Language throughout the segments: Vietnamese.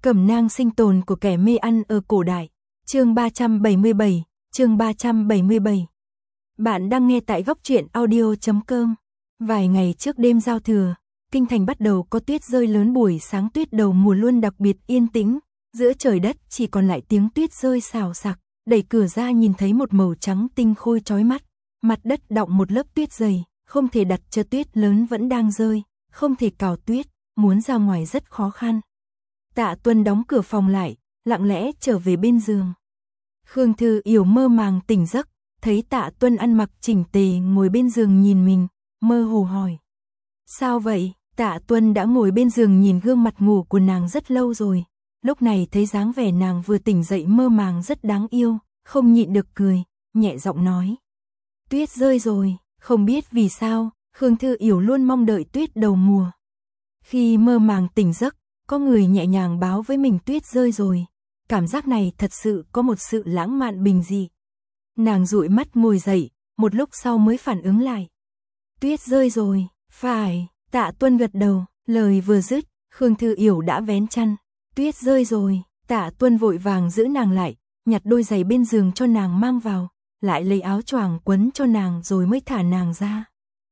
Cẩm nang sinh tồn của kẻ mê ăn ở cổ đại. Chương 377, chương 377. Bạn đang nghe tại góc truyện audio.com. Vài ngày trước đêm giao thừa, kinh thành bắt đầu có tuyết rơi lớn, buổi sáng tuyết đầu mùa luôn đặc biệt yên tĩnh, giữa trời đất chỉ còn lại tiếng tuyết rơi xào xạc, đẩy cửa ra nhìn thấy một màu trắng tinh khôi chói mắt, mặt đất đọng một lớp tuyết dày, không thể đặt chợ tuyết lớn vẫn đang rơi, không thể cào tuyết, muốn ra ngoài rất khó khăn. Tạ Tuân đóng cửa phòng lại, lặng lẽ trở về bên giường. Khương Thư Yểu mơ màng tỉnh giấc, thấy Tạ Tuân ăn mặc chỉnh tề ngồi bên giường nhìn mình, mơ hồ hỏi. Sao vậy? Tạ Tuân đã ngồi bên giường nhìn gương mặt ngủ của nàng rất lâu rồi, lúc này thấy dáng vẻ nàng vừa tỉnh dậy mơ màng rất đáng yêu, không nhịn được cười, nhẹ giọng nói. Tuyết rơi rồi, không biết vì sao, Khương Thư Yểu luôn mong đợi tuyết đầu mùa. Khi mơ màng tỉnh giấc, có người nhẹ nhàng báo với mình tuyết rơi rồi, cảm giác này thật sự có một sự lãng mạn bình dị. Nàng dụi mắt ngồi dậy, một lúc sau mới phản ứng lại. Tuyết rơi rồi, phải, Tạ Tuân gật đầu, lời vừa dứt, Khương Thư Yểu đã vén chăn. Tuyết rơi rồi, Tạ Tuân vội vàng giữ nàng lại, nhặt đôi giày bên giường cho nàng mang vào, lại lấy áo choàng quấn cho nàng rồi mới thả nàng ra.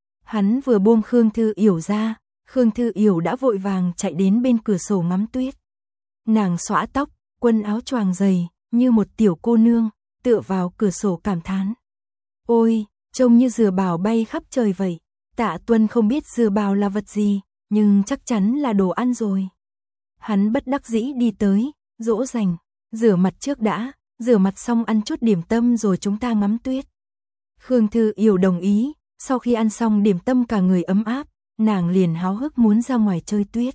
Hắn vừa buông Khương Thư Yểu ra, Khương Thư Yểu đã vội vàng chạy đến bên cửa sổ ngắm tuyết. Nàng xõa tóc, quấn áo choàng dày, như một tiểu cô nương, tựa vào cửa sổ cảm thán. Ôi, trông như dừa bào bay khắp trời vậy. Tạ Tuân không biết dừa bào là vật gì, nhưng chắc chắn là đồ ăn rồi. Hắn bất đắc dĩ đi tới, dỗ dành, rửa mặt trước đã, rửa mặt xong ăn chút điểm tâm rồi chúng ta ngắm tuyết. Khương Thư Yểu đồng ý, sau khi ăn xong điểm tâm cả người ấm áp, nàng liền háo hức muốn ra ngoài chơi tuyết.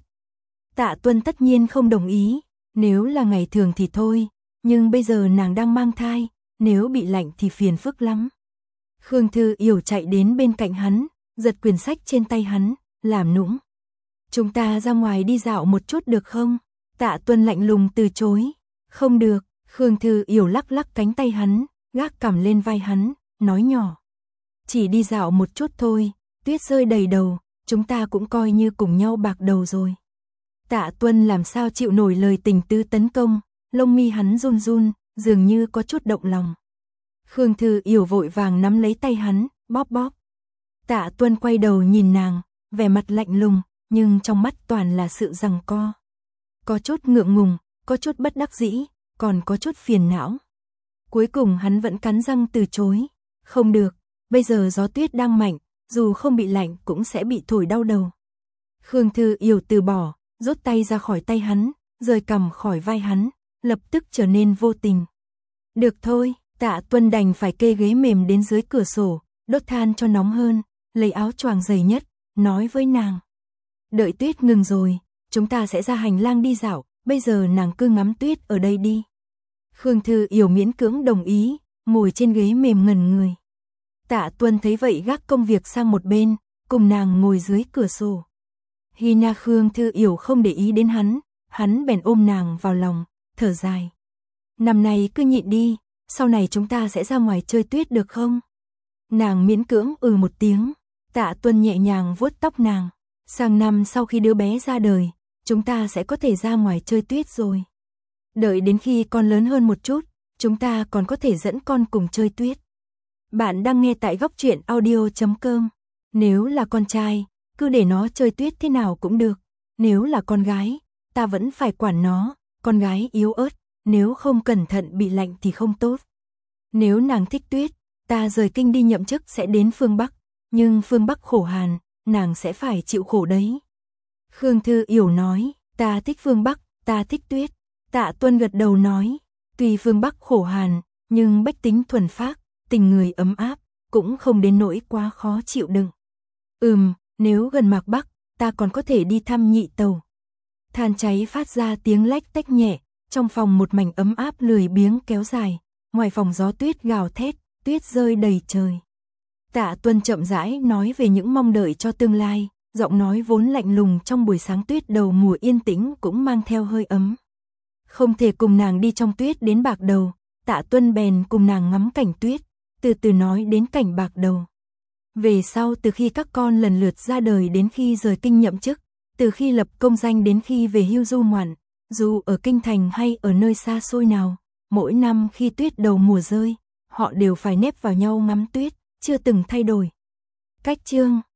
Tạ Tuân tất nhiên không đồng ý, nếu là ngày thường thì thôi, nhưng bây giờ nàng đang mang thai, nếu bị lạnh thì phiền phức lắm. Khương Thư Yểu chạy đến bên cạnh hắn, giật quyển sách trên tay hắn, làm nũng. Chúng ta ra ngoài đi dạo một chút được không? Tạ Tuân lạnh lùng từ chối. Không được, Khương Thư Yểu lắc lắc cánh tay hắn, gác cằm lên vai hắn, nói nhỏ. Chỉ đi dạo một chút thôi, tuyết rơi đầy đầu, chúng ta cũng coi như cùng nhau bạc đầu rồi. Tạ Tuân làm sao chịu nổi lời tình tứ tấn công, lông mi hắn run run, dường như có chút động lòng. Khương Thư Yểu vội vàng nắm lấy tay hắn, bóp bóp. Tạ Tuân quay đầu nhìn nàng, vẻ mặt lạnh lùng, nhưng trong mắt toàn là sự giằng co. Có chút ngượng ngùng, có chút bất đắc dĩ, còn có chút phiền não. Cuối cùng hắn vẫn cắn răng từ chối. Không được, bây giờ gió tuyết đang mạnh, dù không bị lạnh cũng sẽ bị thổi đau đầu. Khương Thư Yểu từ bỏ, rút tay ra khỏi tay hắn, rời cằm khỏi vai hắn, lập tức trở nên vô tình. Được thôi, Tạ Tuân đành phải kê ghế mềm đến dưới cửa sổ, đốt than cho nóng hơn, lấy áo choàng dày nhất, nói với nàng. Đợi tuyết ngừng rồi, chúng ta sẽ ra hành lang đi dạo, bây giờ nàng cứ ngắm tuyết ở đây đi. Khương Thư Yểu miễn cưỡng đồng ý, ngồi trên ghế mềm ngẩn người. Tạ Tuân thấy vậy gác công việc sang một bên, cùng nàng ngồi dưới cửa sổ. Hina Khương Thư Yểu không để ý đến hắn bèn ôm nàng vào lòng, thở dài. Năm nay cứ nhịn đi, sau này chúng ta sẽ ra ngoài chơi tuyết được không? Nàng miễn cưỡng một tiếng, Tạ Tuân nhẹ nhàng vuốt tóc nàng. Sang năm sau khi đứa bé ra đời, chúng ta sẽ có thể ra ngoài chơi tuyết rồi. Đợi đến khi con lớn hơn một chút, chúng ta còn có thể dẫn con cùng chơi tuyết. Bạn đang nghe tại góc truyện audio.com. Nếu là con trai, cứ để nó chơi tuyết thế nào cũng được. Nếu là con gái, ta vẫn phải quản nó, con gái yếu ớt, nếu không cẩn thận bị lạnh thì không tốt. Nếu nàng thích tuyết, ta rời kinh đi nhậm chức sẽ đến phương Bắc, nhưng phương Bắc khổ hàn, nàng sẽ phải chịu khổ đấy. Khương Thư Yểu nói, ta thích phương Bắc, ta thích tuyết. Tạ Tuân gật đầu nói, tuy phương Bắc khổ hàn, nhưng bách tính thuần phác, tình người ấm áp, cũng không đến nỗi quá khó chịu đựng. Nếu gần Mạc Bắc, ta còn có thể đi thăm Nhị Tàu. Than cháy phát ra tiếng lách tách nhẹ, trong phòng một mảnh ấm áp lười biếng kéo dài, ngoài phòng gió tuyết gào thét, tuyết rơi đầy trời. Tạ Tuân chậm rãi nói về những mong đợi cho tương lai, giọng nói vốn lạnh lùng trong buổi sáng tuyết đầu mùa yên tĩnh cũng mang theo hơi ấm. Không thể cùng nàng đi trong tuyết đến bạc đầu, Tạ Tuân bèn cùng nàng ngắm cảnh tuyết, từ từ nói đến cảnh bạc đầu. Về sau từ khi các con lần lượt ra đời đến khi rời kinh nhậm chức, từ khi lập công danh đến khi về hưu du ngoạn, Dù ở kinh thành hay ở nơi xa xôi nào, mỗi năm khi tuyết đầu mùa rơi, họ đều phải nép vào nhau ngắm tuyết, chưa từng thay đổi. Cách chương